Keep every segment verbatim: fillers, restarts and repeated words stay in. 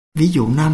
Ví dụ năm.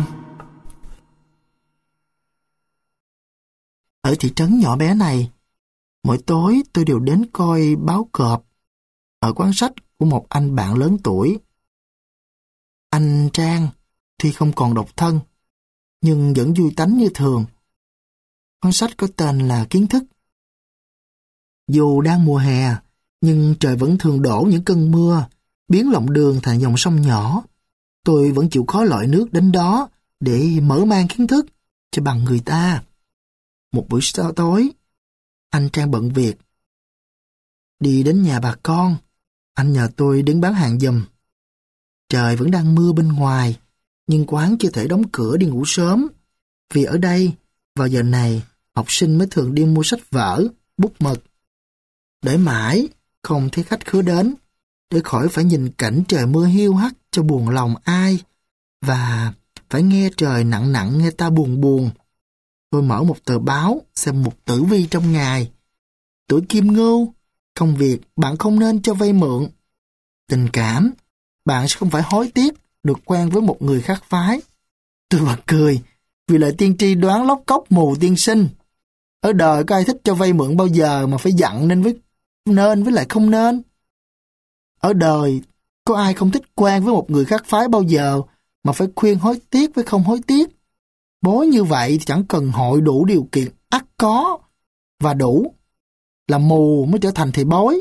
Ở thị trấn nhỏ bé này, mỗi tối tôi đều đến coi báo cọp ở quán sách của một anh bạn lớn tuổi. Anh Trang tuy không còn độc thân, nhưng vẫn vui tánh như thường. Cuốn sách có tên là Kiến thức. Dù đang mùa hè, nhưng trời vẫn thường đổ những cơn mưa, biến lòng đường thành dòng sông nhỏ. Tôi vẫn chịu khó lội nước đến đó để mở mang kiến thức cho bằng người ta. Một buổi tối, anh Trang bận việc. Đi đến nhà bà con, anh nhờ tôi đứng bán hàng giùm. Trời vẫn đang mưa bên ngoài, nhưng quán chưa thể đóng cửa đi ngủ sớm. Vì ở đây, vào giờ này, học sinh mới thường đi mua sách vở, bút mực. Để mãi, không thấy khách khứa đến, để khỏi phải nhìn cảnh trời mưa hiu hắt cho buồn lòng ai, và phải nghe trời nặng nặng nghe ta buồn buồn. Tôi mở một tờ báo, xem một tử vi trong ngày. Tuổi Kim Ngưu, công việc bạn không nên cho vay mượn. Tình cảm, bạn sẽ không phải hối tiếc được quen với một người khác phái. Tôi bật cười, vì lời tiên tri đoán lóc cốc mù tiên sinh. Ở đời có ai thích cho vay mượn bao giờ mà phải dặn nên với nên với lại không nên. Ở đời có ai không thích quen với một người khác phái bao giờ mà phải khuyên hối tiếc với không hối tiếc. Bối như vậy thì chẳng cần hội đủ điều kiện ắt có, và đủ là mù mới trở thành thầy bói.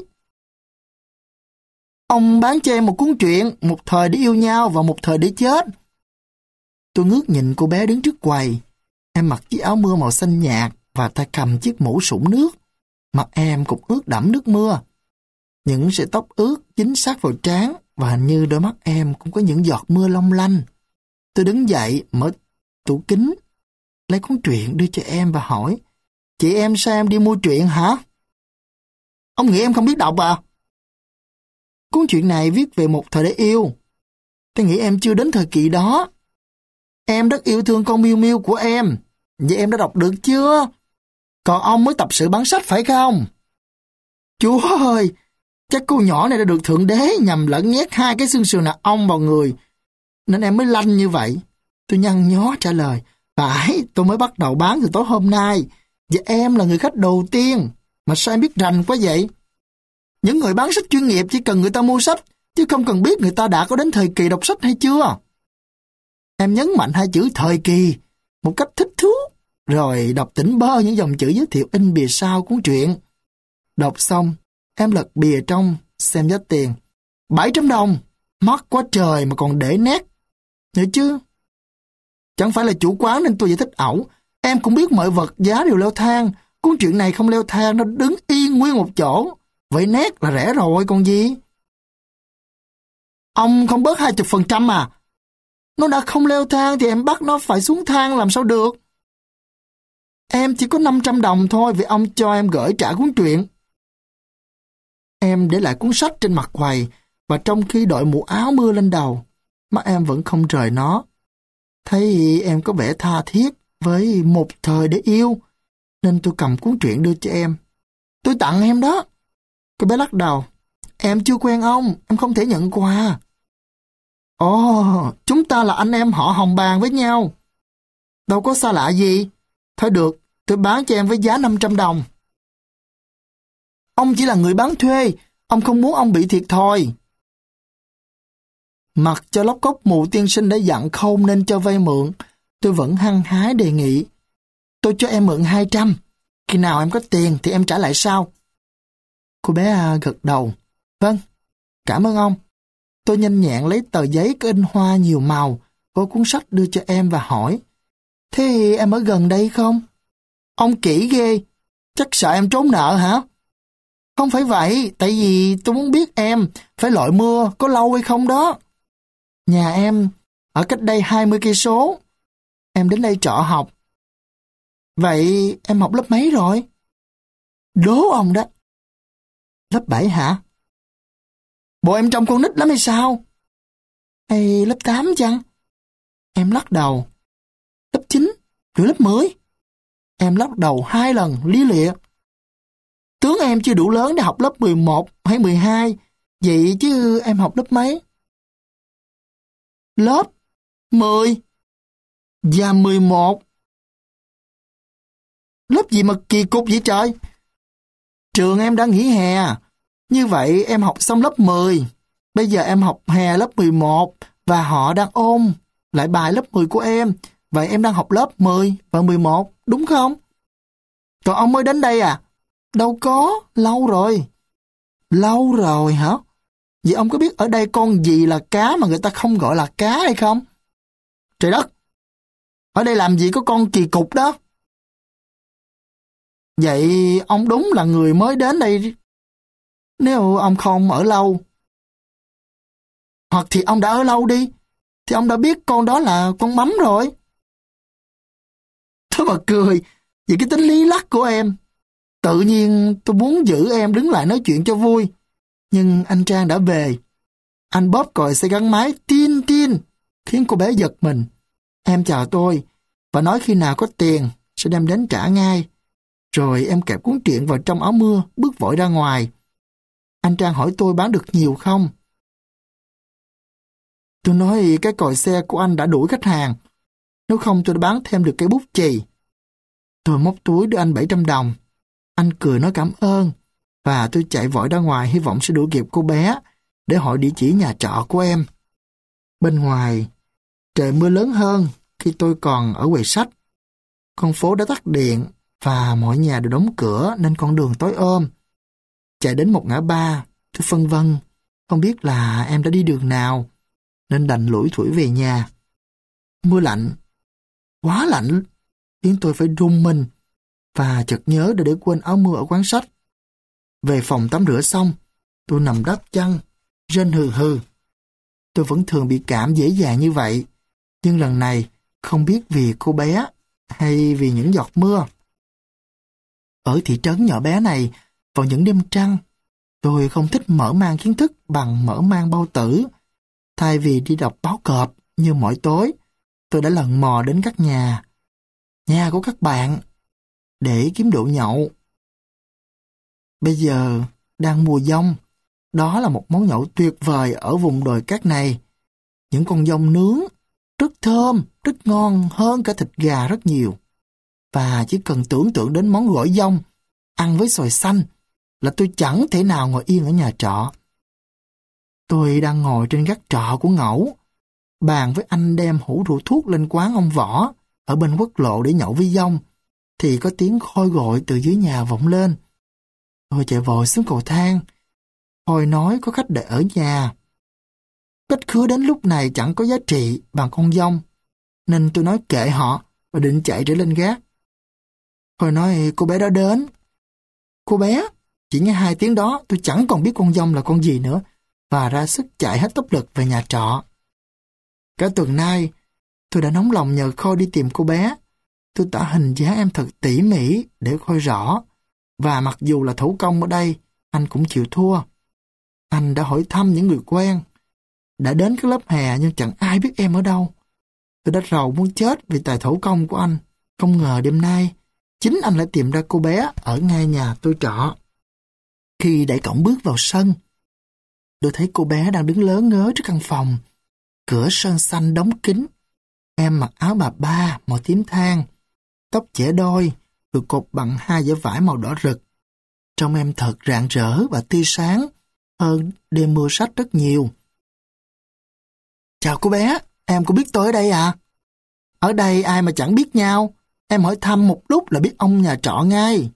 Ông bán cho em một cuốn truyện, một thời để yêu nhau và một thời để chết. Tôi ngước nhìn cô bé đứng trước quầy. Em mặc chiếc áo mưa màu xanh nhạt và tay cầm chiếc mũ sũng nước. Mặt em cũng ướt đẫm nước mưa. Những sợi tóc ướt dính sát vào trán và hình như đôi mắt em cũng có những giọt mưa long lanh. Tôi đứng dậy, mở tủ kính, lấy cuốn truyện đưa cho em và hỏi: Chị em sao em đi mua truyện hả? Ông nghĩ em không biết đọc à? Cuốn truyện này viết về một thời để yêu. Tôi nghĩ em chưa đến thời kỳ đó. Em rất yêu thương con Miu Miu của em. Vậy em đã đọc được chưa? Còn ông mới tập sự bán sách phải không? Chúa ơi! Chắc cô nhỏ này đã được Thượng Đế nhằm lẫn nhét hai cái xương sườn nạc ong vào người, nên em mới lanh như vậy. Tôi nhăn nhó trả lời: Phải, tôi mới bắt đầu bán từ tối hôm nay, và em là người khách đầu tiên. Mà sao em biết rành quá vậy? Những người bán sách chuyên nghiệp chỉ cần người ta mua sách, chứ không cần biết người ta đã có đến thời kỳ đọc sách hay chưa. Em nhấn mạnh hai chữ thời kỳ một cách thích thú, rồi đọc tỉnh bơ những dòng chữ giới thiệu in bìa sau cuốn truyện. Đọc xong, em lật bìa trong, xem giá tiền. bảy trăm đồng, mắc quá trời mà còn để nét. Nhớ chứ? Chẳng phải là chủ quán nên tôi giải thích ẩu. Em cũng biết mọi vật giá đều leo thang. Cuốn truyện này không leo thang, nó đứng yên nguyên một chỗ. Vậy nét là rẻ rồi còn gì? Ông không bớt hai mươi phần trăm à? Nó đã không leo thang thì em bắt nó phải xuống thang làm sao được? Em chỉ có năm trăm đồng thôi vì ông cho em gửi trả cuốn truyện. Em để lại cuốn sách trên mặt quầy, và trong khi đội mũ áo mưa lên đầu, mắt em vẫn không rời nó. Thấy em có vẻ tha thiết với một thời để yêu, nên tôi cầm cuốn truyện đưa cho em. Tôi tặng em đó. Cô bé lắc đầu. Em chưa quen ông, em không thể nhận quà. Ồ, chúng ta là anh em họ Hồng Bàng với nhau. Đâu có xa lạ gì. Thôi được, tôi bán cho em với giá năm trăm đồng. Ông chỉ là người bán thuê, ông không muốn ông bị thiệt thòi. Mặc cho lóc cốc mù tiên sinh đã dặn không nên cho vay mượn, tôi vẫn hăng hái đề nghị. Tôi cho em mượn hai trăm, khi nào em có tiền thì em trả lại sau. Cô bé gật đầu. Vâng, cảm ơn ông. Tôi nhanh nhẹn lấy tờ giấy có in hoa nhiều màu, có cuốn sách đưa cho em và hỏi: Thế thì em ở gần đây không? Ông kỹ ghê, chắc sợ em trốn nợ hả? Không phải vậy, tại vì tôi muốn biết em phải lội mưa có lâu hay không đó. Nhà em ở cách đây hai mươi cây số. Em đến đây trọ học. Vậy em học lớp mấy rồi? Đố ông đó. Lớp bảy hả? Bộ em trông con nít lắm hay sao? Hay lớp tám chăng? Em lắc đầu. Lớp chín, rồi lớp mười. Em lắc đầu hai lần lý lịa. Tướng em chưa đủ lớn để học lớp mười một hay mười hai, vậy chứ em học lớp mấy? Lớp mười. Và mười một. Lớp gì mà kỳ cục vậy trời? Trường em đã nghỉ hè. Như vậy em học xong lớp mười. Bây giờ em học hè lớp mười một và họ đang ôn lại bài lớp mười của em. Vậy em đang học lớp mười và mười một, đúng không? Còn ông mới đến đây à? Đâu có, lâu rồi. Lâu rồi hả? Vậy ông có biết ở đây con gì là cá mà người ta không gọi là cá hay không? Trời đất! Ở đây làm gì có con kỳ cục đó? Vậy ông đúng là người mới đến đây. Nếu ông không ở lâu, hoặc thì ông đã ở lâu đi, thì ông đã biết con đó là con mắm rồi. Thôi mà cười, vì cái tính lý lắc của em. Tự nhiên tôi muốn giữ em đứng lại nói chuyện cho vui. Nhưng anh Trang đã về. Anh bóp còi xe gắn máy tin tin, khiến cô bé giật mình. Em chào tôi, và nói khi nào có tiền, sẽ đem đến trả ngay. Rồi em kẹp cuốn truyện vào trong áo mưa, bước vội ra ngoài. Anh Trang hỏi tôi bán được nhiều không? Tôi nói cái còi xe của anh đã đuổi khách hàng. Nếu không tôi đã bán thêm được cây bút chì. Tôi móc túi đưa anh bảy trăm đồng. Anh cười nói cảm ơn. Và tôi chạy vội ra ngoài hy vọng sẽ đuổi kịp cô bé để hỏi địa chỉ nhà trọ của em. Bên ngoài, trời mưa lớn hơn khi tôi còn ở quầy sách. Con phố đã tắt điện và mọi nhà đều đóng cửa nên con đường tối ôm. Chạy đến một ngã ba, tôi phân vân, không biết là em đã đi đường nào, nên đành lủi thủi về nhà. Mưa lạnh, quá lạnh, khiến tôi phải run mình, và chợt nhớ đã để quên áo mưa ở quán sách. Về phòng tắm rửa xong, tôi nằm đắp chăn, rên hừ hừ. Tôi vẫn thường bị cảm dễ dàng như vậy, nhưng lần này không biết vì cô bé hay vì những giọt mưa. Ở thị trấn nhỏ bé này, vào những đêm trăng, tôi không thích mở mang kiến thức bằng mở mang bao tử. Thay vì đi đọc báo cọp như mỗi tối, tôi đã lần mò đến các nhà, nhà của các bạn, để kiếm đồ nhậu. Bây giờ đang mùa dong, đó là một món nhậu tuyệt vời ở vùng đồi cát này. Những con dong nướng, rất thơm, rất ngon hơn cả thịt gà rất nhiều. Và chỉ cần tưởng tượng đến món gỏi dong, ăn với xoài xanh, là tôi chẳng thể nào ngồi yên ở nhà trọ. Tôi đang ngồi trên gác trọ của Ngẫu, bàn với anh đem hũ rượu thuốc lên quán ông Võ, ở bên quốc lộ để nhậu với dong, thì có tiếng Khôi gọi từ dưới nhà vọng lên. Tôi chạy vội xuống cầu thang. Khôi nói có khách đợi ở nhà. Khách khứa đến lúc này chẳng có giá trị bằng con dong, nên tôi nói kệ họ và định chạy trở lên gác. Khôi nói cô bé đó đến. Cô bé? Chỉ nghe hai tiếng đó tôi chẳng còn biết con dong là con gì nữa, và ra sức chạy hết tốc lực về nhà trọ. Cả tuần nay, tôi đã nóng lòng nhờ Khôi đi tìm cô bé. Tôi tả hình dáng em thật tỉ mỉ để Khôi rõ, và mặc dù là thủ công ở đây, anh cũng chịu thua. Anh đã hỏi thăm những người quen, đã đến các lớp hè nhưng chẳng ai biết em ở đâu. Tôi đã rầu muốn chết vì tài thủ công của anh. Không ngờ đêm nay, chính anh lại tìm ra cô bé ở ngay nhà tôi trọ. Khi đẩy cổng bước vào sân, tôi thấy cô bé đang đứng lớn ngớ trước căn phòng. Cửa sơn xanh đóng kín. Em mặc áo bà ba màu tím than, tóc chẻ đôi, được cột bằng hai dải vải màu đỏ rực. Trông em thật rạng rỡ và tươi sáng hơn đêm mưa sách rất nhiều. Chào cô bé, em có biết tôi ở đây à? Ở đây ai mà chẳng biết nhau, em hỏi thăm một lúc là biết ông nhà trọ ngay.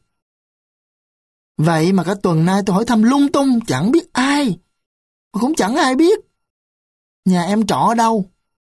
Vậy mà cả tuần nay tôi hỏi thăm lung tung chẳng biết ai, cũng chẳng ai biết. Nhà em trọ ở đâu?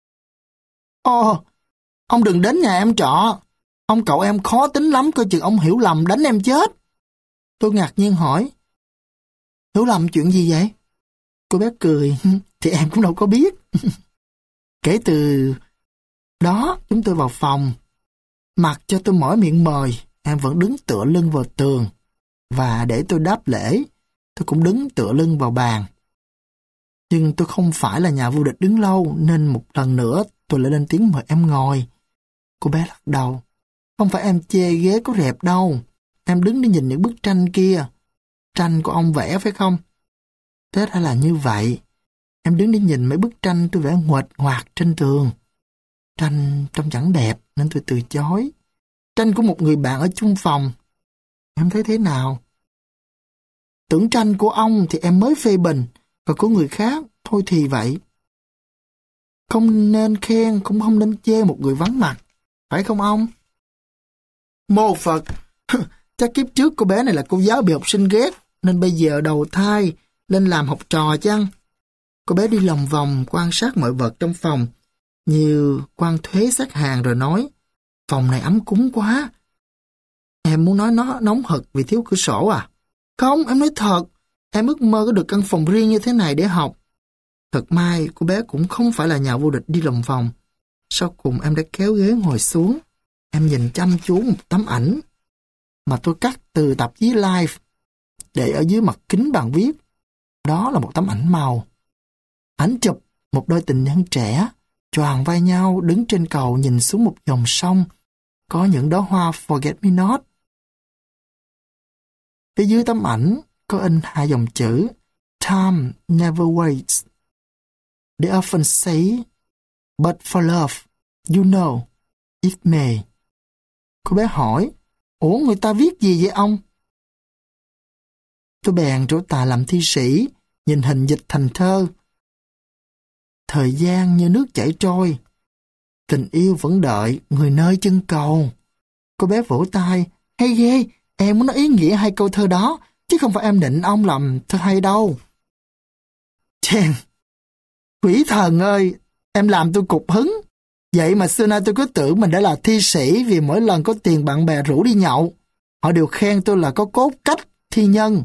Ồ, ông đừng đến nhà em trọ. Ông cậu em khó tính lắm, coi chừng ông hiểu lầm đánh em chết. Tôi ngạc nhiên hỏi. Hiểu lầm chuyện gì vậy? Cô bé cười, thì em cũng đâu có biết. Kể từ đó, chúng tôi vào phòng. Mặc cho tôi mở miệng mời, em vẫn đứng tựa lưng vào tường. Và để tôi đáp lễ, tôi cũng đứng tựa lưng vào bàn. Nhưng tôi không phải là nhà vô địch đứng lâu, nên một lần nữa tôi lại lên tiếng mời em ngồi. Cô bé lắc đầu. Không phải em chê ghế có rẹp đâu. Em đứng để nhìn những bức tranh kia. Tranh của ông vẽ phải không? Thế ra là như vậy. Em đứng để nhìn mấy bức tranh tôi vẽ nguệch ngoạc trên tường. Tranh trông chẳng đẹp nên tôi từ chối. Tranh của một người bạn ở chung phòng. Em thấy thế nào? Tưởng tranh của ông thì em mới phê bình, và của người khác, thôi thì vậy. Không nên khen, cũng không nên chê một người vắng mặt. Phải không ông? Mô Phật! Chắc kiếp trước cô bé này là cô giáo bị học sinh ghét, nên bây giờ đầu thai lên làm học trò chăng? Cô bé đi lòng vòng quan sát mọi vật trong phòng, như quan thuế xếp hàng rồi nói, phòng này ấm cúng quá. Em muốn nói nó nóng hực vì thiếu cửa sổ à? Không, em nói thật, em ước mơ có được căn phòng riêng như thế này để học. Thật may, cô bé cũng không phải là nhà vô địch đi lòng vòng. Sau cùng em đã kéo ghế ngồi xuống. Em nhìn chăm chú một tấm ảnh mà tôi cắt từ tạp chí Life, để ở dưới mặt kính bàn viết. Đó là một tấm ảnh màu. Ảnh chụp một đôi tình nhân trẻ, choàng vai nhau đứng trên cầu nhìn xuống một dòng sông, có những đóa hoa Forget Me Not. Phía dưới tấm ảnh có in hai dòng chữ Time never waits. They often say, but for love, you know, it may. Cô bé hỏi, ủa người ta viết gì vậy ông? Tôi bèn trổ tài làm thi sĩ, nhìn hình dịch thành thơ. Thời gian như nước chảy trôi, tình yêu vẫn đợi người nơi chân cầu. Cô bé vỗ tay, hay ghê, em muốn nói ý nghĩa hai câu thơ đó, chứ không phải em định ông làm thơ hay đâu. Chèn, quỷ thần ơi, em làm tôi cục hứng. Vậy mà xưa nay tôi cứ tưởng mình đã là thi sĩ vì mỗi lần có tiền bạn bè rủ đi nhậu, họ đều khen tôi là có cốt cách thi nhân.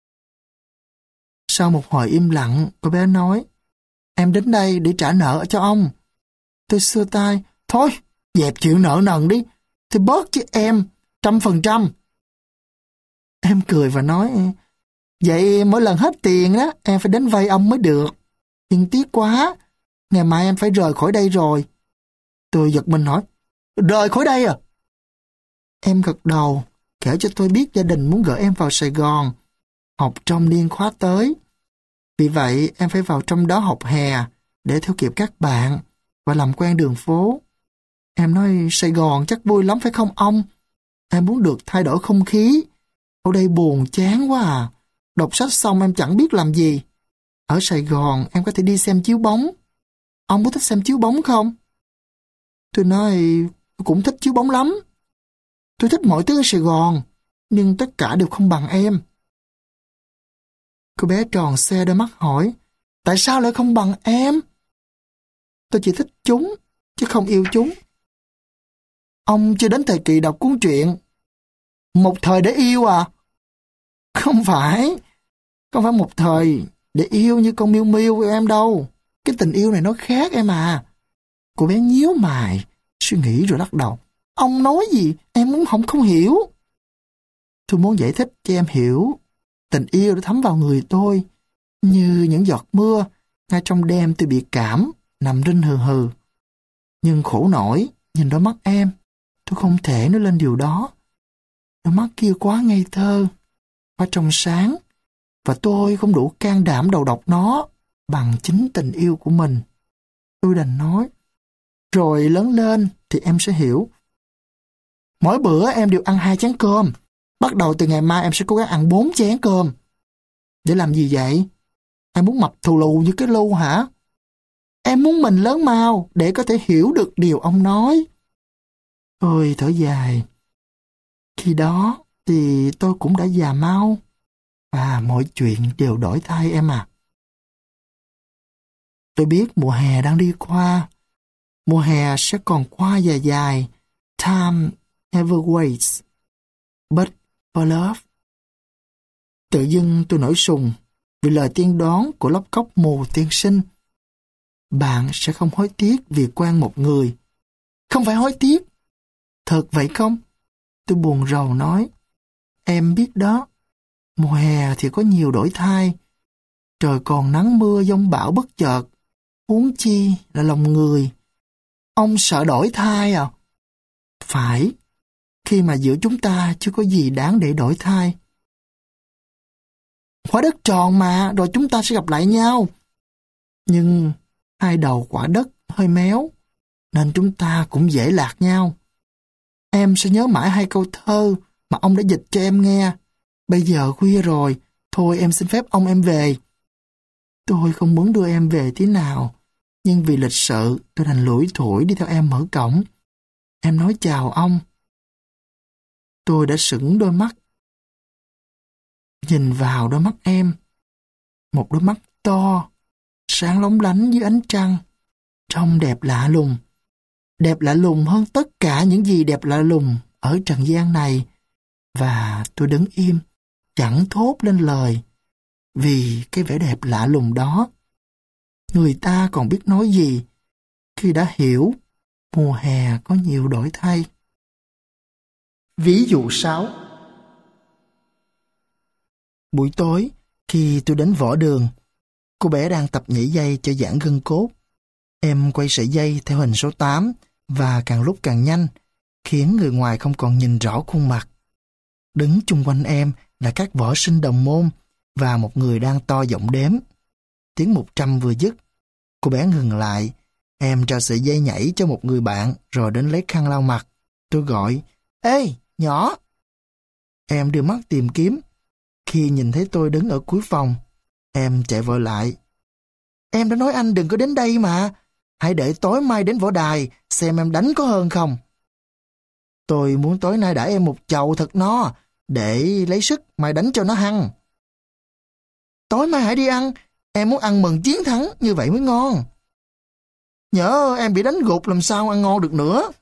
Sau một hồi im lặng, cô bé nói, em đến đây để trả nợ cho ông. Tôi xua tay, thôi, dẹp chuyện nợ nần đi, thì bớt chứ em, trăm phần trăm. Em cười và nói, vậy mỗi lần hết tiền đó, em phải đến vay ông mới được. Nhưng tiếc quá, ngày mai em phải rời khỏi đây rồi. Tôi giật mình hỏi, rời khỏi đây à? Em gật đầu, kể cho tôi biết gia đình muốn gửi em vào Sài Gòn, học trong niên khóa tới. Vì vậy em phải vào trong đó học hè, để theo kịp các bạn, và làm quen đường phố. Em nói Sài Gòn chắc vui lắm phải không ông? Em muốn được thay đổi không khí. Ở đây buồn chán quá à. Đọc sách xong em chẳng biết làm gì. Ở Sài Gòn em có thể đi xem chiếu bóng. Ông có thích xem chiếu bóng không? Tôi nói tôi cũng thích chiếu bóng lắm. Tôi thích mọi thứ ở Sài Gòn, nhưng tất cả đều không bằng em. Cô bé tròn xe đôi mắt hỏi, tại sao lại không bằng em? Tôi chỉ thích chúng, chứ không yêu chúng. Ông chưa đến thời kỳ đọc cuốn truyện Một thời để yêu à? Không phải, không phải một thời để yêu như con Miu Miu của em đâu. Cái tình yêu này nó khác em à. Cô bé nhíu mày, suy nghĩ rồi lắc đầu. Ông nói gì, em cũng không không hiểu. Tôi muốn giải thích cho em hiểu. Tình yêu đã thấm vào người tôi, như những giọt mưa, ngay trong đêm tôi bị cảm, nằm rinh hừ hừ. Nhưng khổ nổi, nhìn đôi mắt em, tôi không thể nói lên điều đó. Đôi mắt kia quá ngây thơ, quá trong sáng, và tôi không đủ can đảm đầu độc nó bằng chính tình yêu của mình. Tôi đành nói, rồi lớn lên thì em sẽ hiểu. Mỗi bữa em đều ăn hai chén cơm. Bắt đầu từ ngày mai em sẽ cố gắng ăn bốn chén cơm. Để làm gì vậy? Em muốn mập thù lù như cái lu hả? Em muốn mình lớn mau để có thể hiểu được điều ông nói. Ôi thở dài. Khi đó thì tôi cũng đã già mau. Và mọi chuyện đều đổi thay em à. Tôi biết mùa hè đang đi qua. Mùa hè sẽ còn qua dài dài. Time never waits. But for love. Tự dưng tôi nổi sùng vì lời tiên đoán của lóc cóc mù tiên sinh. Bạn sẽ không hối tiếc vì quen một người. Không phải hối tiếc. Thật vậy không? Tôi buồn rầu nói. Em biết đó. Mùa hè thì có nhiều đổi thay. Trời còn nắng mưa giông bão bất chợt. Huống chi là lòng người. Ông sợ đổi thay à? Phải. Khi mà giữa chúng ta chưa có gì đáng để đổi thay. Quả đất tròn mà, rồi chúng ta sẽ gặp lại nhau. Nhưng hai đầu quả đất hơi méo. nên chúng ta cũng dễ lạc nhau. Em sẽ nhớ mãi hai câu thơ mà ông đã dịch cho em nghe. Bây giờ khuya rồi, thôi em xin phép ông em về. Tôi không muốn đưa em về tí nào, nhưng vì lịch sự tôi đành lủi thủi đi theo em mở cổng. Em nói chào ông. Tôi đã sững đôi mắt, nhìn vào đôi mắt em. Một đôi mắt to, sáng lóng lánh dưới ánh trăng, trông đẹp lạ lùng. Đẹp lạ lùng hơn tất cả những gì đẹp lạ lùng ở trần gian này. Và tôi đứng im, chẳng thốt lên lời, vì cái vẻ đẹp lạ lùng đó. Người ta còn biết nói gì khi đã hiểu mùa hè có nhiều đổi thay. Ví dụ sáu. Buổi tối, khi tôi đến võ đường, cô bé đang tập nhảy dây cho giãn gân cốt. Em quay sợi dây theo hình số tám và càng lúc càng nhanh, khiến người ngoài không còn nhìn rõ khuôn mặt. Đứng chung quanh em là các võ sinh đồng môn và một người đang to giọng đếm. Tiếng một trăm vừa dứt, cô bé ngừng lại. Em trao sợi dây nhảy cho một người bạn rồi đến lấy khăn lau mặt. Tôi gọi, ê, nhỏ! Em đưa mắt tìm kiếm. Khi nhìn thấy tôi đứng ở cuối phòng, em chạy vội lại. Em đã nói anh đừng có đến đây mà. Hãy đợi tối mai đến võ đài xem em đánh có hơn không. Tôi muốn tối nay đãi em một chầu thật no để lấy sức mai đánh cho nó hăng. Tối mai hãy đi ăn. Em muốn ăn mừng chiến thắng, như vậy mới ngon. Nhỡ em bị đánh gục làm sao ăn ngon được nữa.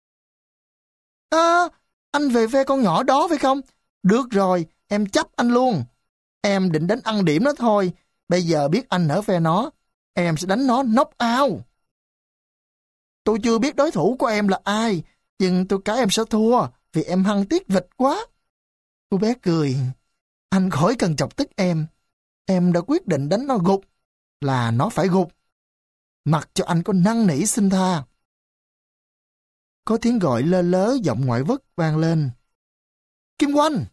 À, anh về phe con nhỏ đó phải không? Được rồi, em chấp anh luôn. Em định đánh ăn điểm nó thôi. Bây giờ biết anh ở phe nó, em sẽ đánh nó knock out. Tôi chưa biết đối thủ của em là ai, nhưng tôi cái em sẽ thua vì em hăng tiết vịt quá. Cô bé cười. Anh khỏi cần chọc tức em. Em đã quyết định đánh nó gục, là nó phải gục. Mặc cho anh có năn nỉ xin tha. Có tiếng gọi lơ lớ giọng ngoại vất vang lên. Kim Oanh!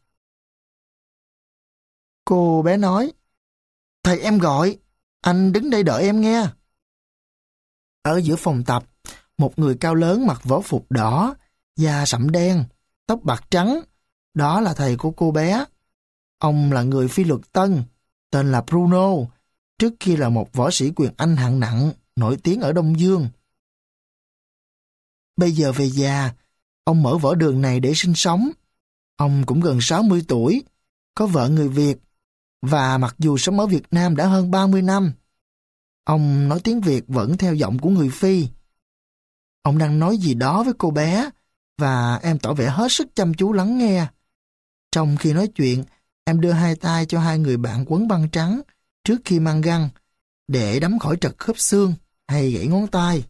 Cô bé nói. Thầy em gọi, anh đứng đây đợi em nghe. Ở giữa phòng tập, một người cao lớn mặc võ phục đỏ, da sẫm đen, tóc bạc trắng. Đó là thầy của cô bé. Ông là người phi luật tân, tên là Bruno, trước kia là một võ sĩ quyền Anh hạng nặng, nổi tiếng ở Đông Dương. Bây giờ về già, ông mở võ đường này để sinh sống. Ông cũng gần sáu mươi tuổi, có vợ người Việt, và mặc dù sống ở Việt Nam đã hơn ba mươi năm, ông nói tiếng Việt vẫn theo giọng của người Phi. Ông đang nói gì đó với cô bé, và em tỏ vẻ hết sức chăm chú lắng nghe. Trong khi nói chuyện, em đưa hai tay cho hai người bạn quấn băng trắng trước khi mang găng, để đấm khỏi trật khớp xương hay gãy ngón tay.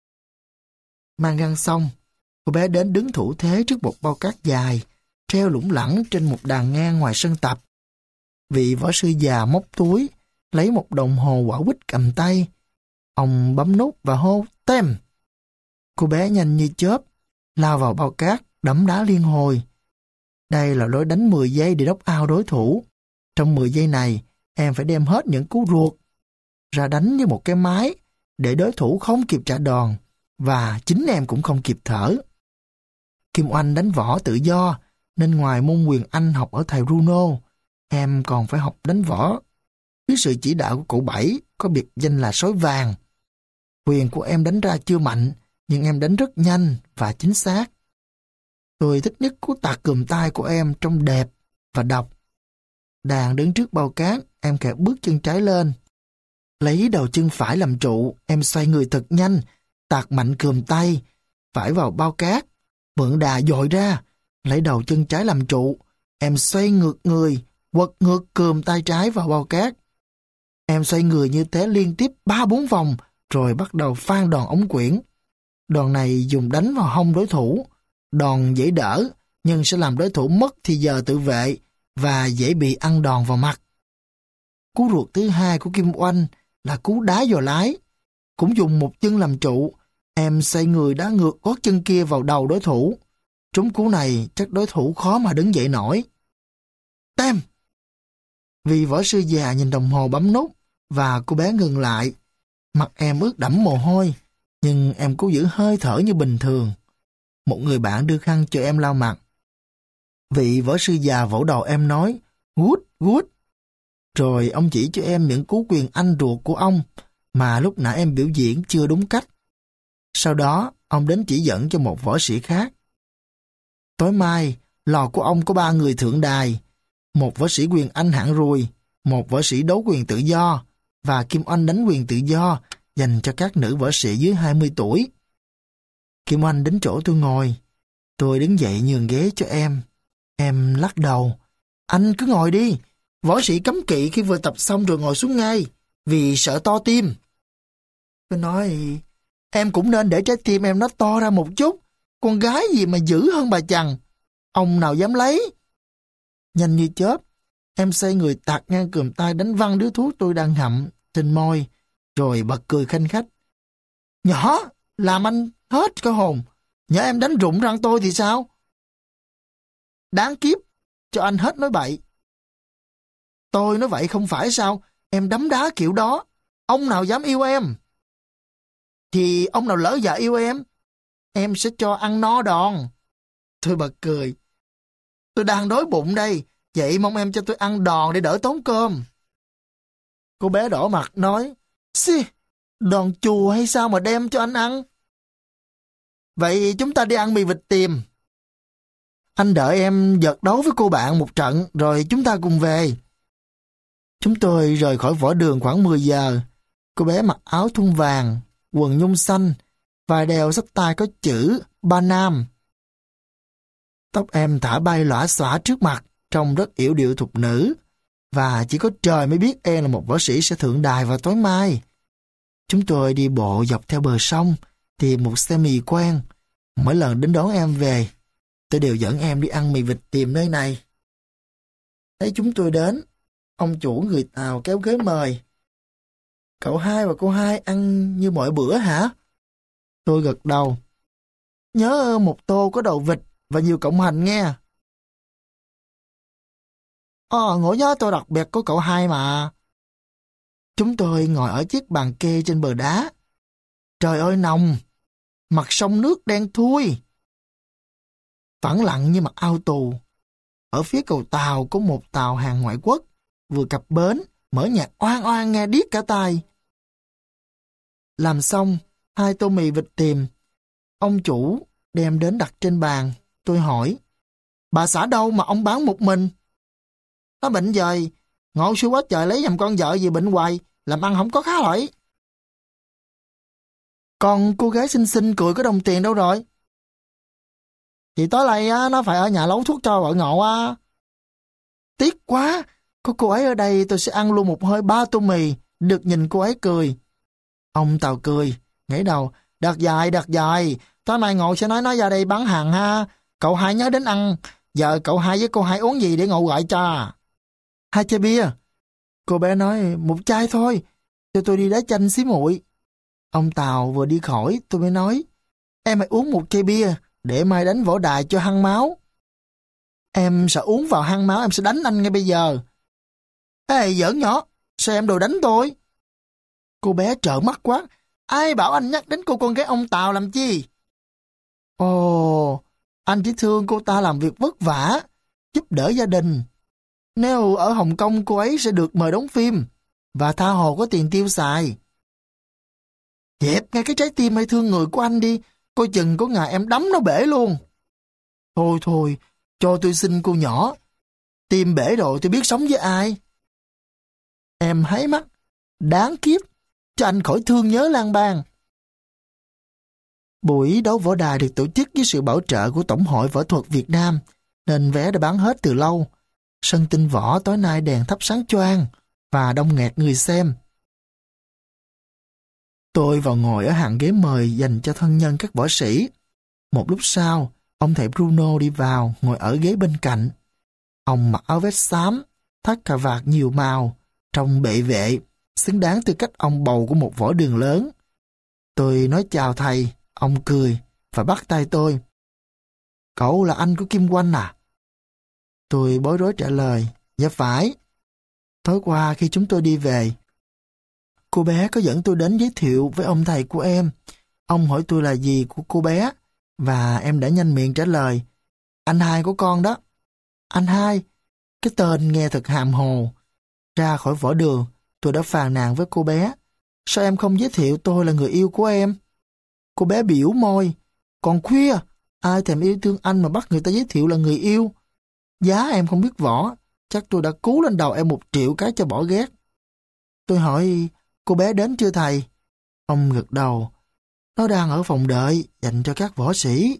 Mang găng xong, cô bé đến đứng thủ thế trước một bao cát dài, treo lủng lẳng trên một đàn ngang ngoài sân tập. Vị võ sư già móc túi, lấy một đồng hồ quả quýt cầm tay. Ông bấm nút và hô tem. Cô bé nhanh như chớp, lao vào bao cát, đấm đá liên hồi. Đây là lối đánh mười giây để knock out đối thủ. Trong mười giây này, em phải đem hết những cú ruột ra đánh như một cái máy, để đối thủ không kịp trả đòn, và chính em cũng không kịp thở. Kim Oanh đánh võ tự do, nên ngoài môn quyền Anh học ở thầy Bruno, em còn phải học đánh võ dưới sự chỉ đạo của cậu Bảy, có biệt danh là sói vàng. Quyền của em đánh ra chưa mạnh, nhưng em đánh rất nhanh và chính xác. Tôi thích nhất cú tạt cùm tay của em trông đẹp và độc. Đàn đứng trước bao cát, em kẹp bước chân trái lên. Lấy đầu chân phải làm trụ, em xoay người thật nhanh, tạt mạnh cùm tay, phải vào bao cát, mượn đà dội ra, lấy đầu chân trái làm trụ, em xoay ngược người, quật ngược cùm tay trái vào bao cát. Em xoay người như thế liên tiếp ba bốn vòng, rồi bắt đầu phan đòn ống quyển. Đòn này dùng đánh vào hông đối thủ. Đòn dễ đỡ, nhưng sẽ làm đối thủ mất thì giờ tự vệ và dễ bị ăn đòn vào mặt. Cú ruột thứ hai của Kim Oanh là cú đá giò lái. Cũng dùng một chân làm trụ, em xoay người đá ngược gót chân kia vào đầu đối thủ. Trúng cú này chắc đối thủ khó mà đứng dậy nổi. Tem! Vì võ sư già nhìn đồng hồ bấm nút và cô bé ngừng lại. Mặt em ướt đẫm mồ hôi, nhưng em cố giữ hơi thở như bình thường. Một người bạn đưa khăn cho em lau mặt. Vị võ sư già vỗ đầu em nói, good, good. Rồi ông chỉ cho em những cú quyền anh ruột của ông mà lúc nãy em biểu diễn chưa đúng cách. Sau đó, ông đến chỉ dẫn cho một võ sĩ khác. Tối mai, lò của ông có ba người thượng đài, một võ sĩ quyền anh hạng ruồi, một võ sĩ đấu quyền tự do, và Kim Oanh đánh quyền tự do dành cho các nữ võ sĩ dưới hai mươi tuổi. Kim Oanh đến chỗ tôi ngồi. Tôi đứng dậy nhường ghế cho em. Em lắc đầu. Anh cứ ngồi đi. Võ sĩ cấm kỵ khi vừa tập xong rồi ngồi xuống ngay, vì sợ to tim. Tôi nói, em cũng nên để trái tim em nó to ra một chút. Con gái gì mà dữ hơn bà chằn. Ông nào dám lấy. Nhanh như chớp, em xoay người tạt ngang cườm tay đánh văng đứa thuốc tôi đang ngậm trên môi, rồi bật cười khanh khách. Nhỏ, làm anh hết cái hồn. Nhớ em đánh rụng răng tôi thì sao? Đáng kiếp, cho anh hết nói bậy. Tôi nói vậy không phải sao? Em đấm đá kiểu đó. Ông nào dám yêu em? Thì ông nào lỡ dạ yêu em? Em sẽ cho ăn no đòn. Tôi bật cười. Tôi đang đói bụng đây, vậy mong em cho tôi ăn đòn để đỡ tốn cơm. Cô bé đỏ mặt nói, xì, đòn chùa hay sao mà đem cho anh ăn? Vậy chúng ta đi ăn mì vịt tiềm. Anh đợi em giật đấu với cô bạn một trận, rồi chúng ta cùng về. Chúng tôi rời khỏi võ đường khoảng mười giờ. Cô bé mặc áo thun vàng, quần nhung xanh, và đeo xách tay có chữ Ba Nam. Tóc em thả bay lỏa xõa trước mặt, trông rất yểu điệu thục nữ, và chỉ có trời mới biết em là một võ sĩ sẽ thượng đài vào tối mai. Chúng tôi đi bộ dọc theo bờ sông, tìm một xe mì quen. Mỗi lần đến đón em về, tôi đều dẫn em đi ăn mì vịt tiềm nơi này. Thấy chúng tôi đến, ông chủ người Tàu kéo ghế mời. Cậu hai và cô hai ăn như mọi bữa hả? Tôi gật đầu. Nhớ một tô có đầu vịt và nhiều cộng hành nghe. Ờ, ngộ nhớ tôi đặc biệt có cậu hai mà. Chúng tôi ngồi ở chiếc bàn kê trên bờ đá. Trời ơi nồng, mặt sông nước đen thui. Phẳng lặng như mặc ao tù. Ở phía cầu tàu có một tàu hàng ngoại quốc, vừa cập bến, mở nhạc oan oan nghe điếc cả tai. Làm xong, hai tô mì vịt tiềm. Ông chủ đem đến đặt trên bàn. Tôi hỏi, bà xã đâu mà ông bán một mình? Nó bệnh dời, ngộ sư quá trời lấy nhầm con vợ gì bệnh hoài, làm ăn không có khá lợi. Còn cô gái xinh xinh cười có đồng tiền đâu rồi? Thì tối nay á, nó phải ở nhà nấu thuốc cho vợ ngộ á. Tiếc quá, có cô ấy ở đây tôi sẽ ăn luôn một hơi ba tô mì, được nhìn cô ấy cười. Ông Tàu cười, gãy đầu, đặt dài, đặt dài, tối mai Ngộ sẽ nói nó ra đây bán hàng ha. Cậu hai nhớ đến ăn, giờ cậu hai với cô hai uống gì để Ngộ gọi cho? Hai chai bia. Cô bé nói, một chai thôi, cho tôi đi đá chanh xí muội. Ông Tàu vừa đi khỏi, tôi mới nói, em hãy uống một chai bia, để mai đánh võ đài cho hăng máu. Em sợ uống vào hăng máu em sẽ đánh anh ngay bây giờ. Ê, giỡn nhỏ, sao em đồ đánh tôi? Cô bé trợn mắt quá, ai bảo anh nhắc đến cô con gái ông Tàu làm chi? Ồ, anh chỉ thương cô ta làm việc vất vả, giúp đỡ gia đình. Nếu ở Hồng Kông cô ấy sẽ được mời đóng phim, và tha hồ có tiền tiêu xài. Dẹp ngay cái trái tim hay thương người của anh đi, coi chừng có ngày em đấm nó bể luôn. Thôi thôi, cho tôi xin cô nhỏ. Tim bể rồi tôi biết sống với ai. Em háy mắt, đáng kiếp, cho anh khỏi thương nhớ lang bang. Buổi đấu võ đài được tổ chức với sự bảo trợ của Tổng hội Võ thuật Việt Nam, nên vé đã bán hết từ lâu. Sân Tinh Võ tối nay đèn thắp sáng choang và đông nghẹt người xem. Tôi vào ngồi ở hàng ghế mời dành cho thân nhân các võ sĩ. Một lúc sau, ông thầy Bruno đi vào, ngồi ở ghế bên cạnh. Ông mặc áo vest xám, thắt cà vạt nhiều màu, trông bệ vệ, xứng đáng tư cách ông bầu của một võ đường lớn. Tôi nói chào thầy, ông cười và bắt tay tôi. Cậu là anh của Kim Oanh à? Tôi bối rối trả lời, dạ phải. Tối qua khi chúng tôi đi về, cô bé có dẫn tôi đến giới thiệu với ông thầy của em. Ông hỏi tôi là gì của cô bé, và em đã nhanh miệng trả lời, anh hai của con đó. Anh hai? Cái tên nghe thật hàm hồ. Ra khỏi võ đường, tôi đã phàn nàn với cô bé. Sao em không giới thiệu tôi là người yêu của em? Cô bé biểu môi. Còn khuya, ai thèm yêu thương anh mà bắt người ta giới thiệu là người yêu? Giá em không biết võ, chắc tôi đã cú lên đầu em một triệu cái cho bỏ ghét. Tôi hỏi, cô bé đến chưa thầy? Ông gật đầu. Nó đang ở phòng đợi, dành cho các võ sĩ.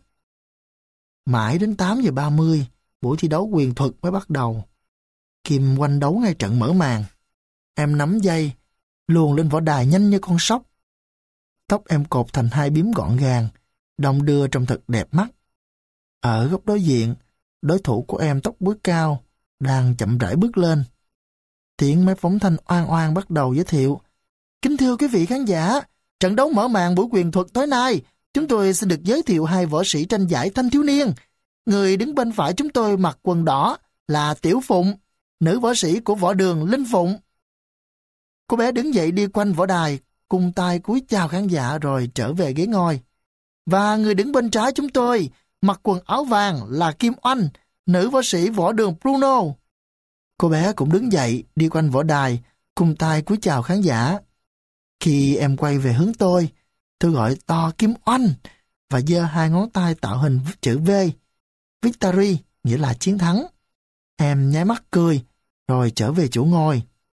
Mãi đến tám giờ ba mươi, buổi thi đấu quyền thuật mới bắt đầu. Kim Oanh đấu ngay trận mở màn. Em nắm dây, luồn lên võ đài nhanh như con sóc. Tóc em cột thành hai bím gọn gàng, đong đưa trông thật đẹp mắt. Ở góc đối diện, đối thủ của em tóc búi cao, đang chậm rãi bước lên. Tiếng máy phóng thanh oan oan bắt đầu giới thiệu. Kính thưa quý vị khán giả, trận đấu mở màn buổi quyền thuật tối nay, chúng tôi xin được giới thiệu hai võ sĩ tranh giải thanh thiếu niên. Người đứng bên phải chúng tôi mặc quần đỏ là Tiểu Phụng, nữ võ sĩ của võ đường Linh Phụng. Cô bé đứng dậy đi quanh võ đài, cung tay cúi chào khán giả rồi trở về ghế ngồi. Và người đứng bên trái chúng tôi, mặc quần áo vàng là Kim Oanh, nữ võ sĩ võ đường Bruno. Cô bé cũng đứng dậy đi quanh võ đài, cung tay cúi chào khán giả. Khi em quay về hướng tôi, tôi gọi to Kim Oanh và giơ hai ngón tay tạo hình chữ V. Victory nghĩa là chiến thắng. Em nháy mắt cười, rồi trở về chỗ ngồi.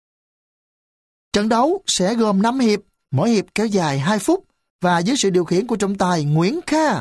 Trận đấu sẽ gồm năm hiệp, mỗi hiệp kéo dài hai phút và dưới sự điều khiển của trọng tài Nguyễn Kha.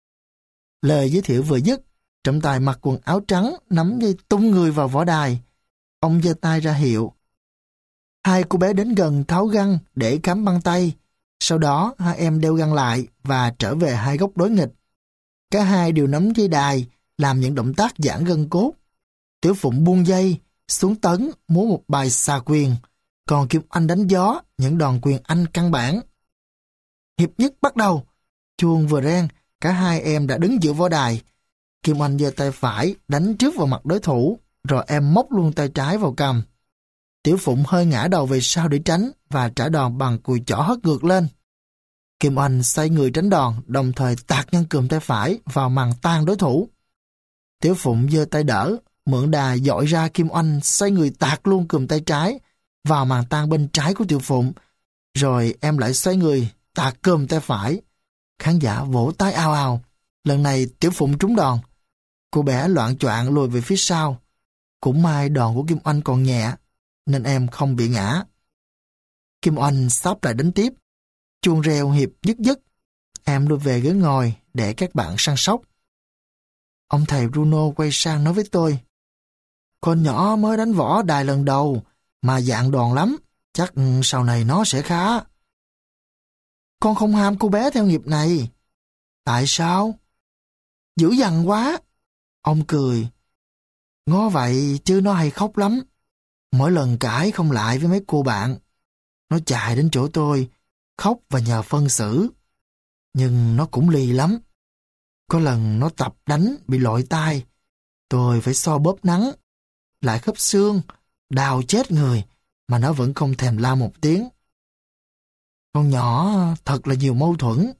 Lời giới thiệu vừa dứt, trọng tài mặc quần áo trắng nắm dây tung người vào võ đài. Ông giơ tay ra hiệu. Hai cô bé đến gần tháo găng để cắm băng tay. Sau đó hai em đeo găng lại và trở về hai góc đối nghịch. Cả hai đều nắm dây đài, làm những động tác giãn gân cốt. Tiểu Phụng buông dây, xuống tấn, múa một bài xà quyền. Còn Kim Oanh đánh gió, những đòn quyền Anh căn bản. Hiệp nhất bắt đầu. Chuông vừa reng, cả hai em đã đứng giữa võ đài. Kim Oanh giơ tay phải, đánh trước vào mặt đối thủ, rồi em móc luôn tay trái vào cằm. Tiểu Phụng hơi ngã đầu về sau để tránh và trả đòn bằng cùi chỏ hất ngược lên. Kim Oanh xoay người tránh đòn, đồng thời tạt nhân cườm tay phải vào màng tan đối thủ. Tiểu Phụng giơ tay đỡ, mượn đà dội ra Kim Oanh xoay người tạt luôn cườm tay trái vào màng tan bên trái của Tiểu Phụng. Rồi em lại xoay người tạt cườm tay phải. Khán giả vỗ tay ào ào. Lần này Tiểu Phụng trúng đòn. Cô bé loạng choạng lùi về phía sau. Cũng may đòn của Kim Oanh còn nhẹ, nên em không bị ngã. Kim Oanh sắp lại đánh tiếp. Chuông reo hiệp dứt dứt. Em đưa về ghế ngồi để các bạn săn sóc. Ông thầy Bruno quay sang nói với tôi. Con nhỏ mới đánh võ đài lần đầu, mà dạng đòn lắm. Chắc sau này nó sẽ khá. Con không ham cô bé theo nghiệp này. Tại sao? Dữ dằn quá. Ông cười. Ngó vậy chứ nó hay khóc lắm. Mỗi lần cãi không lại với mấy cô bạn, nó chạy đến chỗ tôi, khóc và nhờ phân xử. Nhưng nó cũng lì lắm. Có lần nó tập đánh bị lội tay, tôi phải so bóp nắng, lại khớp xương, đau chết người, mà nó vẫn không thèm la một tiếng. Con nhỏ thật là nhiều mâu thuẫn.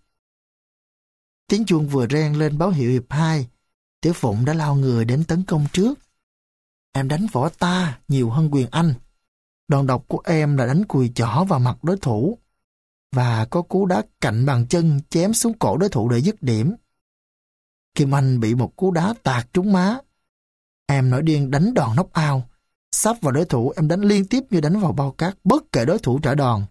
Tiếng chuông vừa reng lên báo hiệu hiệp hai. Tiểu Phụng đã lao người đến tấn công trước. Em đánh võ ta nhiều hơn quyền Anh. Đòn độc của em là đánh cùi chỏ vào mặt đối thủ và có cú đá cạnh bằng chân chém xuống cổ đối thủ để dứt điểm. Kim Anh bị một cú đá tạt trúng má. Em nổi điên đánh đòn knock out. Sắp vào đối thủ, em đánh liên tiếp như đánh vào bao cát, bất kể đối thủ trả đòn.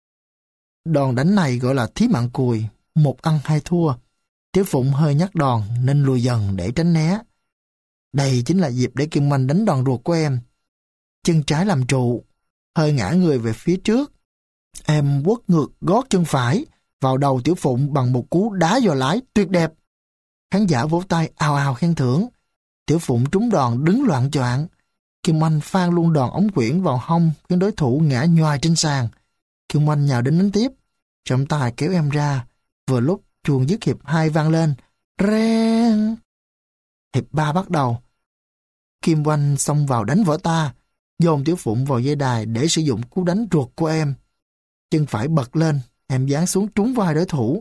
Đòn đánh này gọi là thí mạng cùi, một ăn hai thua. Tiểu Phụng hơi nhắc đòn nên lùi dần để tránh né. Đây chính là dịp để Kim Anh đánh đòn ruột của em. Chân trái làm trụ, hơi ngã người về phía trước. Em quất ngược gót chân phải vào đầu Tiểu Phụng bằng một cú đá giò lái tuyệt đẹp. Khán giả vỗ tay ào ào khen thưởng. Tiểu Phụng trúng đòn đứng loạng choạng. Kim Anh phan luôn đòn ống quyển vào hông khiến đối thủ ngã nhoài trên sàn. Kim Anh nhào đến đánh tiếp. Trọng tài kéo em ra. Vừa lúc chuông dứt hiệp hai vang lên. Reng. Hiệp ba bắt đầu. Kim Oanh xông vào đánh võ ta, dồn Tiểu Phụng vào dây đài để sử dụng cú đánh ruột của em. Chân phải bật lên, em giáng xuống trúng vai đối thủ.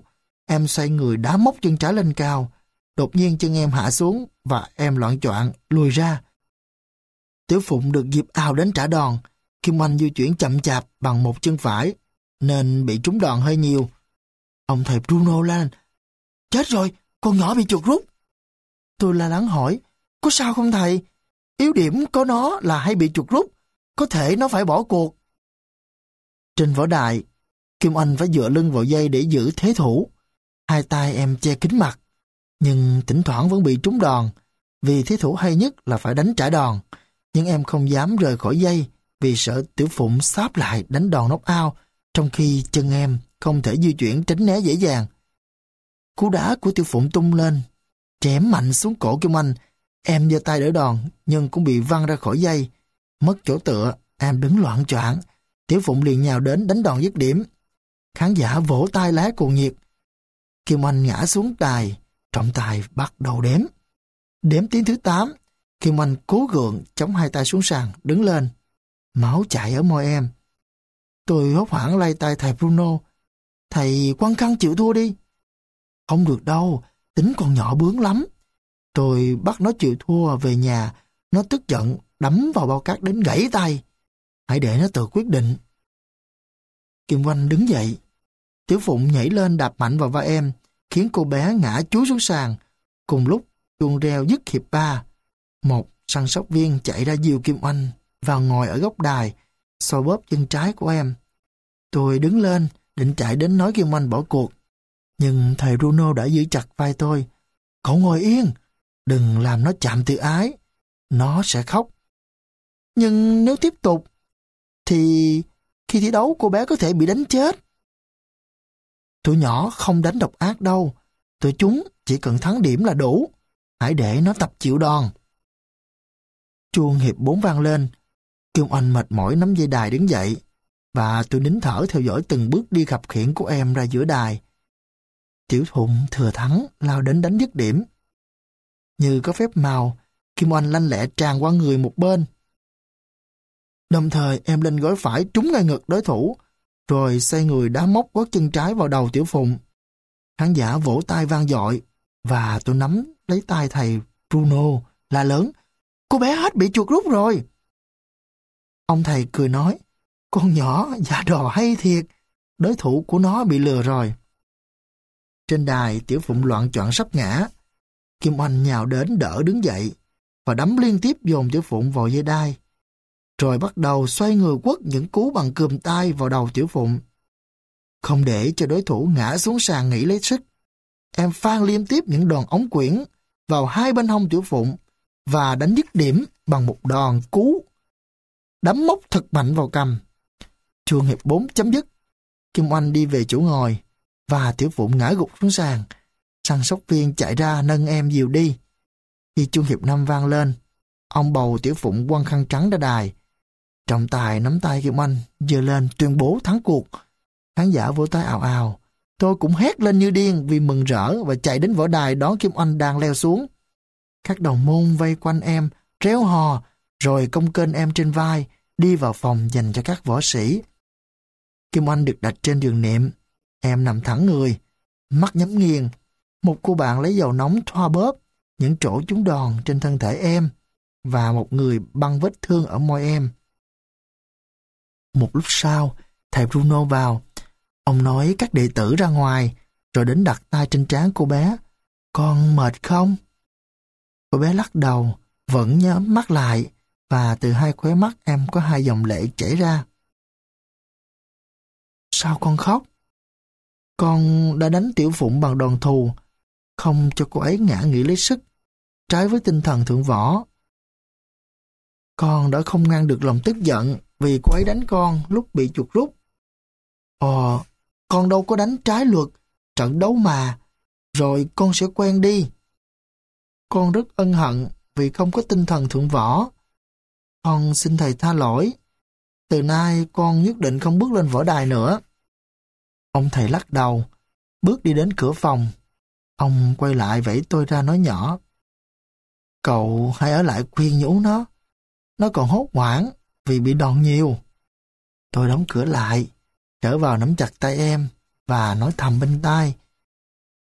em xoay người đá móc chân trái lên cao. Đột nhiên chân em hạ xuống và em loạng choạng lùi ra. Tiểu Phụng được dịp ào đến trả đòn. Kim Oanh di chuyển chậm chạp bằng một chân phải, nên bị trúng đòn hơi nhiều. Ông thầy Bruno la lên: "Chết rồi, con nhỏ bị chuột rút." Tôi la lắng hỏi: "Có sao không thầy? Yếu điểm có nó là hay bị chuột rút, có thể nó phải bỏ cuộc." Trên võ đài, Kim Oanh phải dựa lưng vào dây để giữ thế thủ. Hai tay em che kín mặt, nhưng thỉnh thoảng vẫn bị trúng đòn, vì thế thủ hay nhất là phải đánh trả đòn. Nhưng em không dám rời khỏi dây vì sợ Tiểu Phụng xáp lại đánh đòn knock out, trong khi chân em không thể di chuyển tránh né dễ dàng. Cú đá của Tiểu Phụng tung lên, chém mạnh xuống cổ Kim Oanh. Em giơ tay đỡ đòn, nhưng cũng bị văng ra khỏi dây. Mất chỗ tựa, em đứng loạng choạng. Tiểu Phụng liền nhào đến đánh đòn dứt điểm. Khán giả vỗ tay lá cuồng nhiệt. Kim Oanh ngã xuống đài, trọng tài bắt đầu đếm. Đếm tiếng thứ tám, Kim Oanh cố gượng chống hai tay xuống sàn, đứng lên. Máu chảy ở môi em. Tôi hốt hoảng lay tay thầy Bruno: "Thầy quăng khăn chịu thua đi." "Không được đâu, tính con nhỏ bướng lắm." Tôi bắt nó chịu thua về nhà. Nó tức giận đấm vào bao cát đến gãy tay. "Hãy để nó tự quyết định." Kim Oanh đứng dậy. Tiểu Phụng nhảy lên đạp mạnh vào vai em, khiến cô bé ngã chúi xuống sàn. Cùng lúc chuông reo dứt hiệp ba. Một săn sóc viên chạy ra dìu Kim Oanh vào ngồi ở góc đài, xoa bóp chân trái của em. Tôi đứng lên định chạy đến nói Kim Oanh bỏ cuộc, nhưng thầy Bruno đã giữ chặt vai tôi. "Cậu ngồi yên, đừng làm nó chạm tự ái, nó sẽ khóc." "Nhưng nếu tiếp tục thì khi thi đấu cô bé có thể bị đánh chết." "Tụi nhỏ không đánh độc ác đâu, tụi chúng chỉ cần thắng điểm là đủ. Hãy để nó tập chịu đòn." Chuông hiệp bốn vang lên. Kim Oanh mệt mỏi nắm dây đài đứng dậy, và tôi nín thở theo dõi từng bước đi khập khiễng của em ra giữa đài. Tiểu Phụng thừa thắng lao đến đánh dứt điểm. Như có phép màu, Kim Oanh lanh lẹ tràn qua người một bên. Đồng thời em lên gối phải trúng ngay ngực đối thủ, rồi xoay người đá móc gót chân trái vào đầu Tiểu Phụng. Khán giả vỗ tay vang dội, và tôi nắm lấy tay thầy Bruno, la lớn: "Cô bé hết bị chuột rút rồi." Ông thầy cười nói: "Con nhỏ giả đò hay thiệt, đối thủ của nó bị lừa rồi." Trên đài, Tiểu Phụng loạng choạng sắp ngã. Kim Oanh nhào đến đỡ đứng dậy và đấm liên tiếp dồn Tiểu Phụng vào dây đai, rồi bắt đầu xoay người quất những cú bằng cườm tay vào đầu Tiểu Phụng. Không để cho đối thủ ngã xuống sàn nghỉ lấy sức, em phang liên tiếp những đòn ống quyển vào hai bên hông Tiểu Phụng và đánh dứt điểm bằng một đòn cú đấm móc thật mạnh vào cằm. Chuông hiệp bốn chấm dứt. Kim Oanh đi về chỗ ngồi và Tiểu Phụng ngã gục xuống sàn. Săn sóc viên chạy ra nâng em dìu đi. Khi chuông hiệp năm vang lên, ông bầu Tiểu Phụng quăng khăn trắng ra đài. Trọng tài nắm tay Kim Oanh giơ lên tuyên bố thắng cuộc. Khán giả vỗ tay ào ào. Tôi cũng hét lên như điên vì mừng rỡ và chạy đến võ đài đón Kim Oanh đang leo xuống. Các đồng môn vây quanh em, réo hò, rồi cong kênh em trên vai, đi vào phòng dành cho các võ sĩ. Kim Oanh được đặt trên giường nệm. Em nằm thẳng người, mắt nhắm nghiền. Một cô bạn lấy dầu nóng thoa bóp những chỗ trúng đòn trên thân thể em, và một người băng vết thương ở môi em. Một lúc sau, thầy Bruno vào. Ông nói các đệ tử ra ngoài, rồi đến đặt tay trên trán cô bé. Con mệt không? Cô bé lắc đầu, vẫn nhắm mắt lại, và từ hai khóe mắt em có hai dòng lệ chảy ra. Sao con khóc? Con đã đánh Tiểu Phụng bằng đòn thù, không cho cô ấy ngã nghỉ lấy sức, trái với tinh thần thượng võ. Con đã không ngăn được lòng tức giận vì cô ấy đánh con lúc bị chuột rút. Ồ, con đâu có đánh trái luật, trận đấu mà, rồi con sẽ quen đi. Con rất ân hận vì không có tinh thần thượng võ. Con xin thầy tha lỗi. Từ nay con nhất định không bước lên võ đài nữa. Ông thầy lắc đầu, bước đi đến cửa phòng. Ông quay lại vẫy tôi ra nói nhỏ. Cậu hãy ở lại khuyên nhủ nó. Nó còn hốt hoảng vì bị đòn nhiều. Tôi đóng cửa lại, trở vào nắm chặt tay em và nói thầm bên tai.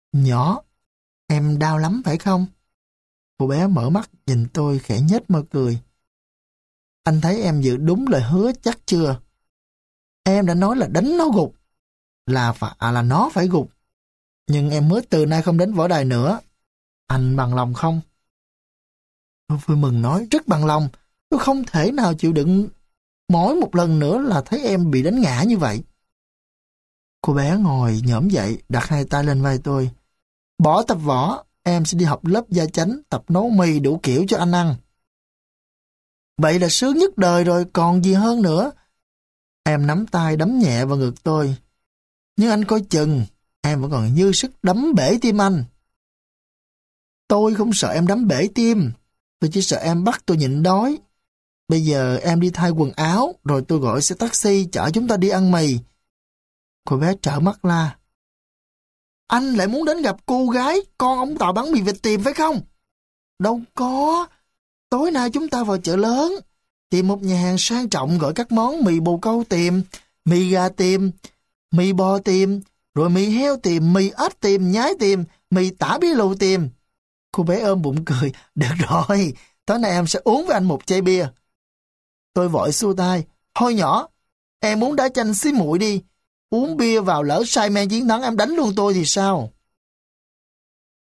Nhỏ, em đau lắm phải không? Cô bé mở mắt nhìn tôi khẽ nhếch môi cười. Anh thấy em giữ đúng lời hứa chắc chưa? Em đã nói là đánh nó gục. Là phải, à là nó phải gục. Nhưng em mới từ nay không đến võ đài nữa. Anh bằng lòng không? Tôi vui mừng nói, rất bằng lòng. Tôi không thể nào chịu đựng mỗi một lần nữa là thấy em bị đánh ngã như vậy. Cô bé ngồi nhổm dậy, đặt hai tay lên vai tôi. Bỏ tập võ, em sẽ đi học lớp gia chánh, tập nấu mì đủ kiểu cho anh ăn. Vậy là sướng nhất đời rồi, còn gì hơn nữa. Em nắm tay đấm nhẹ vào ngực tôi. Nhưng anh coi chừng, em vẫn còn dư sức đấm bể tim anh. Tôi không sợ em đấm bể tim, tôi chỉ sợ em bắt tôi nhịn đói. Bây giờ em đi thay quần áo, rồi tôi gọi xe taxi chở chúng ta đi ăn mì. Cô bé trợn mắt la. Anh lại muốn đến gặp cô gái, con ông Tàu bán mì vịt Tiềm phải không? Đâu có, tối nay chúng ta vào chợ lớn, tìm một nhà hàng sang trọng gọi các món mì bồ câu Tiềm, mì gà Tiềm, mì bò Tiềm, rồi mì heo Tiềm, mì ếch Tiềm, nhái Tiềm, mì tả bí lù Tiềm. Cô bé ôm bụng cười. Được rồi, tối nay em sẽ uống với anh một chai bia. Tôi vội xua tay. Thôi nhỏ, em muốn đá chanh xí muội đi. Uống bia vào lỡ say men chiến thắng em đánh luôn tôi thì sao?